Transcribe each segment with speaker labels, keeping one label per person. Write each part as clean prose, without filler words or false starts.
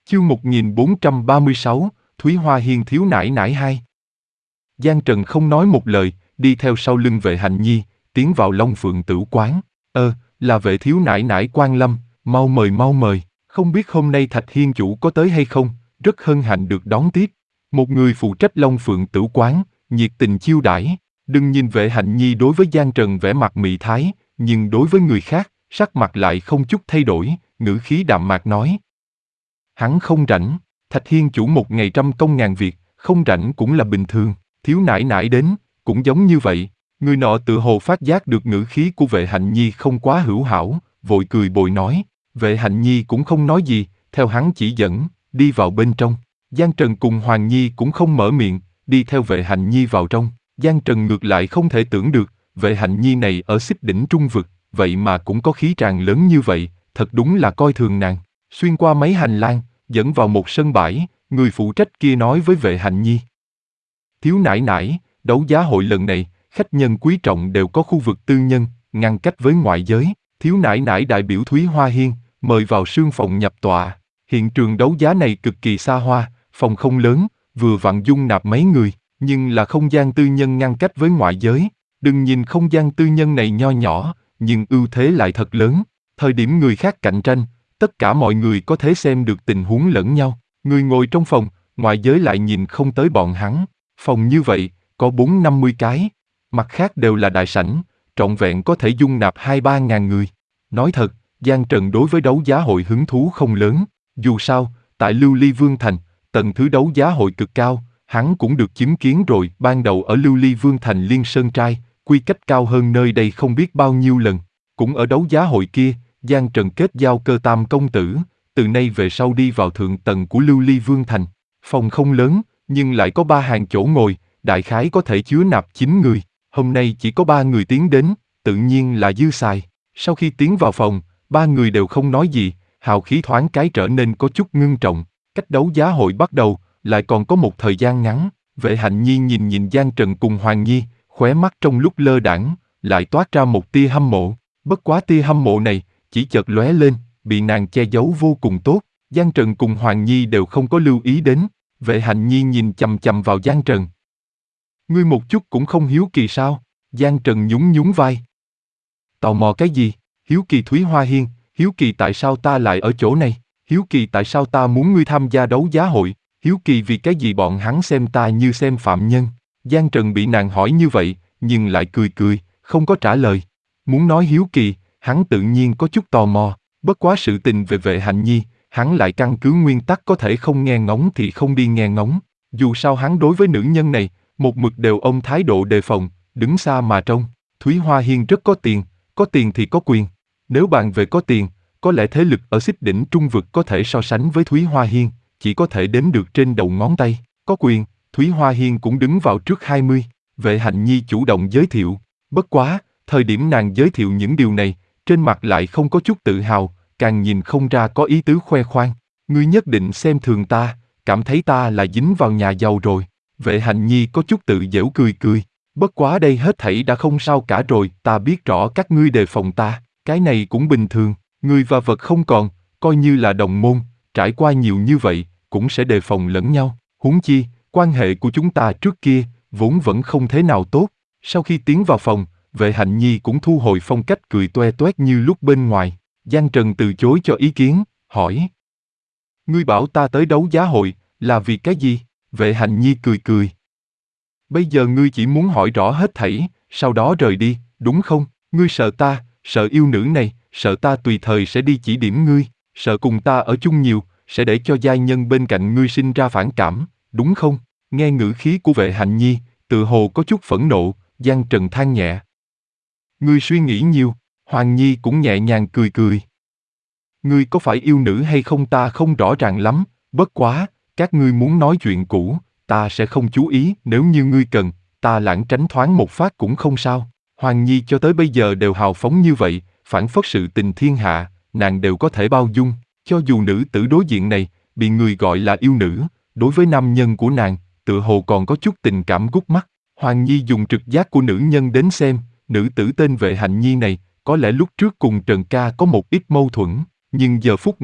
Speaker 1: Chương 1436, Thúy Hoa Hiên thiếu nải nải hai. Giang Trần không nói một lời, đi theo sau lưng Vệ Hạnh Nhi, tiến vào Long Phượng Tửu quán. Là Vệ thiếu nải nải quan lâm, mau mời mau mời. Không biết hôm nay Thạch Hiên chủ có tới hay không, rất hân hạnh được đón tiếp. Một người phụ trách Long Phượng Tửu quán, nhiệt tình chiêu đãi. Đừng nhìn Vệ Hạnh Nhi đối với Giang Trần vẻ mặt mị thái, nhưng đối với người khác, sắc mặt lại không chút thay đổi, ngữ khí đạm mạc nói. Hắn không rảnh, Thạch Hiên chủ một ngày trăm công ngàn việc, không rảnh cũng là bình thường, thiếu nải nải đến, cũng giống như vậy. Người nọ tự hồ phát giác được ngữ khí của Vệ Hạnh Nhi không quá hữu hảo, vội cười bồi nói. Vệ Hạnh Nhi cũng không nói gì, theo hắn chỉ dẫn, đi vào bên trong. Giang Trần cùng Hoàng Nhi cũng không mở miệng, đi theo Vệ Hạnh Nhi vào trong. Giang Trần ngược lại không thể tưởng được, Vệ Hạnh Nhi này ở xích đỉnh trung vực, vậy mà cũng có khí tràng lớn như vậy, thật đúng là coi thường nàng. Xuyên qua mấy hành lang, dẫn vào một sân bãi, người phụ trách kia nói với Vệ Hạnh Nhi. Thiếu nải nải, đấu giá hội lần này, khách nhân quý trọng đều có khu vực tư nhân, ngăn cách với ngoại giới. Thiếu nải nải đại biểu Thúy Hoa Hiên, mời vào sương phòng nhập tọa. Hiện trường đấu giá này cực kỳ xa hoa, phòng không lớn, vừa vặn dung nạp mấy người, nhưng là không gian tư nhân ngăn cách với ngoại giới. Đừng nhìn không gian tư nhân này nho nhỏ, nhưng ưu thế lại thật lớn. Thời điểm người khác cạnh tranh, tất cả mọi người có thể xem được tình huống lẫn nhau. Người ngồi trong phòng, ngoại giới lại nhìn không tới bọn hắn. Phòng như vậy, có 4-50 cái. Mặt khác đều là đại sảnh, trọn vẹn có thể dung nạp 2-3 ngàn người. Nói thật, Giang Trần đối với đấu giá hội hứng thú không lớn. Dù sao, tại Lưu Ly Vương Thành, tầng thứ đấu giá hội cực cao, hắn cũng được chứng kiến rồi. Ban đầu ở Lưu Ly Vương Thành Liên Sơn Trai, quy cách cao hơn nơi đây không biết bao nhiêu lần. Cũng ở đấu giá hội kia, Giang Trần kết giao Cơ Tam công tử, từ nay về sau đi vào thượng tầng của Lưu Ly Vương Thành. Phòng không lớn, nhưng lại có 3 hàng chỗ ngồi, đại khái có thể chứa nạp 9 người. Hôm nay chỉ có 3 người tiến đến, tự nhiên là dư xài. Sau khi tiến vào phòng, 3 người đều không nói gì, hào khí thoáng cái trở nên có chút ngưng trọng. Cách đấu giá hội bắt đầu, lại còn có một thời gian ngắn. Vệ Hạnh Nhi nhìn Giang Trần cùng Hoàng Nhi, khóe mắt trong lúc lơ đãng, lại toát ra một tia hâm mộ. Bất quá tia hâm mộ này, chỉ chợt lóe lên, bị nàng che giấu vô cùng tốt. Giang Trần cùng Hoàng Nhi đều không có lưu ý đến. Vệ Hạnh Nhi nhìn chằm chằm vào Giang Trần. Ngươi một chút cũng không hiếu kỳ sao? Giang Trần nhún nhún vai. Tò mò cái gì? Hiếu kỳ Thúy Hoa Hiên, hiếu kỳ tại sao ta lại ở chỗ này, hiếu kỳ tại sao ta muốn ngươi tham gia đấu giá hội, hiếu kỳ vì cái gì bọn hắn xem ta như xem phạm nhân. Giang Trần bị nàng hỏi như vậy, nhưng lại cười cười, không có trả lời. Muốn nói hiếu kỳ, hắn tự nhiên có chút tò mò, bất quá sự tình về Vệ Hạnh Nhi, hắn lại căn cứ nguyên tắc có thể không nghe ngóng thì không đi nghe ngóng. Dù sao hắn đối với nữ nhân này, một mực đều ôm thái độ đề phòng, đứng xa mà trông. Thúy Hoa Hiên rất có tiền thì có quyền. Nếu bàn về có tiền, có lẽ thế lực ở xích đỉnh trung vực có thể so sánh với Thúy Hoa Hiên, chỉ có thể đếm được trên đầu ngón tay. Có quyền, Thúy Hoa Hiên cũng đứng vào trước 20. Vệ Hạnh Nhi chủ động giới thiệu. Bất quá, thời điểm nàng giới thiệu những điều này, trên mặt lại không có chút tự hào, càng nhìn không ra có ý tứ khoe khoang. Ngươi nhất định xem thường ta, cảm thấy ta là dính vào nhà giàu rồi. Vệ Hạnh Nhi có chút tự giễu cười cười. Bất quá đây hết thảy đã không sao cả rồi, ta biết rõ các ngươi đề phòng ta, cái này cũng bình thường, người và vật không còn, coi như là đồng môn, trải qua nhiều như vậy, cũng sẽ đề phòng lẫn nhau. Huống chi, quan hệ của chúng ta trước kia, vốn vẫn không thế nào tốt. Sau khi tiến vào phòng, Vệ Hạnh Nhi cũng thu hồi phong cách cười toe toét như lúc bên ngoài. Giang Trần từ chối cho ý kiến, hỏi. Ngươi bảo ta tới đấu giá hội, là vì cái gì? Vệ Hạnh Nhi cười cười. Bây giờ ngươi chỉ muốn hỏi rõ hết thảy, sau đó rời đi, đúng không? Ngươi sợ ta, sợ yêu nữ này, sợ ta tùy thời sẽ đi chỉ điểm ngươi, sợ cùng ta ở chung nhiều, sẽ để cho giai nhân bên cạnh ngươi sinh ra phản cảm, đúng không? Nghe ngữ khí của Vệ Hạnh Nhi, tự hồ có chút phẫn nộ, Giang Trần than nhẹ. Ngươi suy nghĩ nhiều, Hoàng Nhi cũng nhẹ nhàng cười cười. Ngươi có phải yêu nữ hay không ta không rõ ràng lắm, bất quá, các ngươi muốn nói chuyện cũ, ta sẽ không chú ý, nếu như ngươi cần, ta lãng tránh thoáng một phát cũng không sao. Hoàng Nhi cho tới bây giờ đều hào phóng như vậy, phản phất sự tình thiên hạ, nàng đều có thể bao dung, cho dù nữ tử đối diện này, bị người gọi là yêu nữ, đối với nam nhân của nàng, tựa hồ còn có chút tình cảm gút mắt. Hoàng Nhi dùng trực giác của nữ nhân đến xem, nữ tử tên Vệ Hạnh Nhi này, có lẽ lúc trước cùng Trần Ca có một ít mâu thuẫn, nhưng giờ phút này,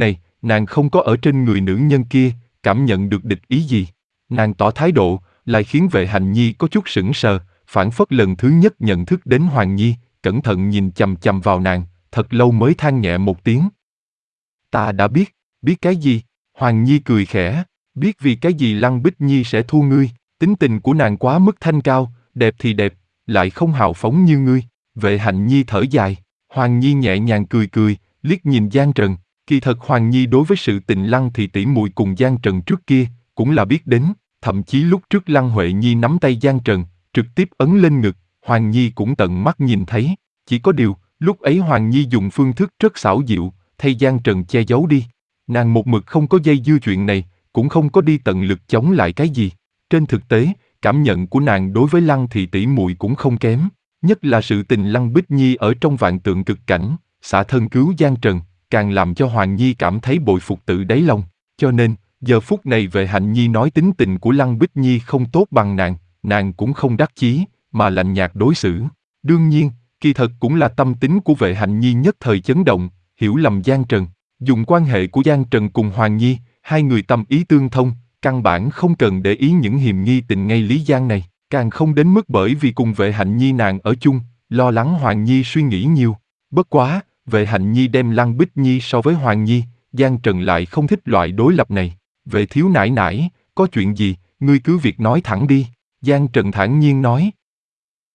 Speaker 1: nàng không có ở trên người nữ nhân kia, cảm nhận được địch ý gì. Nàng tỏ thái độ, lại khiến Vệ Hạnh Nhi có chút sững sờ, phảng phất lần thứ nhất nhận thức đến Hoàng Nhi, cẩn thận nhìn chằm chằm vào nàng, thật lâu mới than nhẹ một tiếng. Ta đã biết, biết cái gì? Hoàng Nhi cười khẽ, biết vì cái gì Lăng Bích Nhi sẽ thua ngươi, tính tình của nàng quá mức thanh cao, đẹp thì đẹp, lại không hào phóng như ngươi. Vệ Hạnh Nhi thở dài, Hoàng Nhi nhẹ nhàng cười cười, liếc nhìn Giang Trần, kỳ thật Hoàng Nhi đối với sự tình Lăng thị tỷ muội cùng Giang Trần trước kia, cũng là biết đến, thậm chí lúc trước Lăng Huệ Nhi nắm tay Giang Trần, trực tiếp ấn lên ngực, Hoàng Nhi cũng tận mắt nhìn thấy, chỉ có điều, lúc ấy Hoàng Nhi dùng phương thức rất xảo diệu, thay Giang Trần che giấu đi. Nàng một mực không có dây dưa chuyện này, cũng không có đi tận lực chống lại cái gì. Trên thực tế, cảm nhận của nàng đối với Lăng thị tỷ muội cũng không kém, nhất là sự tình Lăng Bích Nhi ở trong vạn tượng cực cảnh, xả thân cứu Giang Trần, càng làm cho Hoàng Nhi cảm thấy bội phục tự đáy lòng. Cho nên, giờ phút này Vệ Hạnh Nhi nói tính tình của Lăng Bích Nhi không tốt bằng nàng cũng không đắc chí, mà lạnh nhạt đối xử. Đương nhiên, kỳ thật cũng là tâm tính của Vệ Hạnh Nhi nhất thời chấn động, hiểu lầm Giang Trần. Dùng quan hệ của Giang Trần cùng Hoàng Nhi, hai người tâm ý tương thông, căn bản không cần để ý những hiềm nghi tình ngay lý gian này, càng không đến mức bởi vì cùng Vệ Hạnh Nhi nàng ở chung, lo lắng Hoàng Nhi suy nghĩ nhiều. Bất quá, Vệ Hạnh Nhi đem Lăng Bích Nhi so với Hoàng Nhi, Giang Trần lại không thích loại đối lập này. Vệ thiếu nãi nãi, có chuyện gì, ngươi cứ việc nói thẳng đi. Giang Trần thản nhiên nói,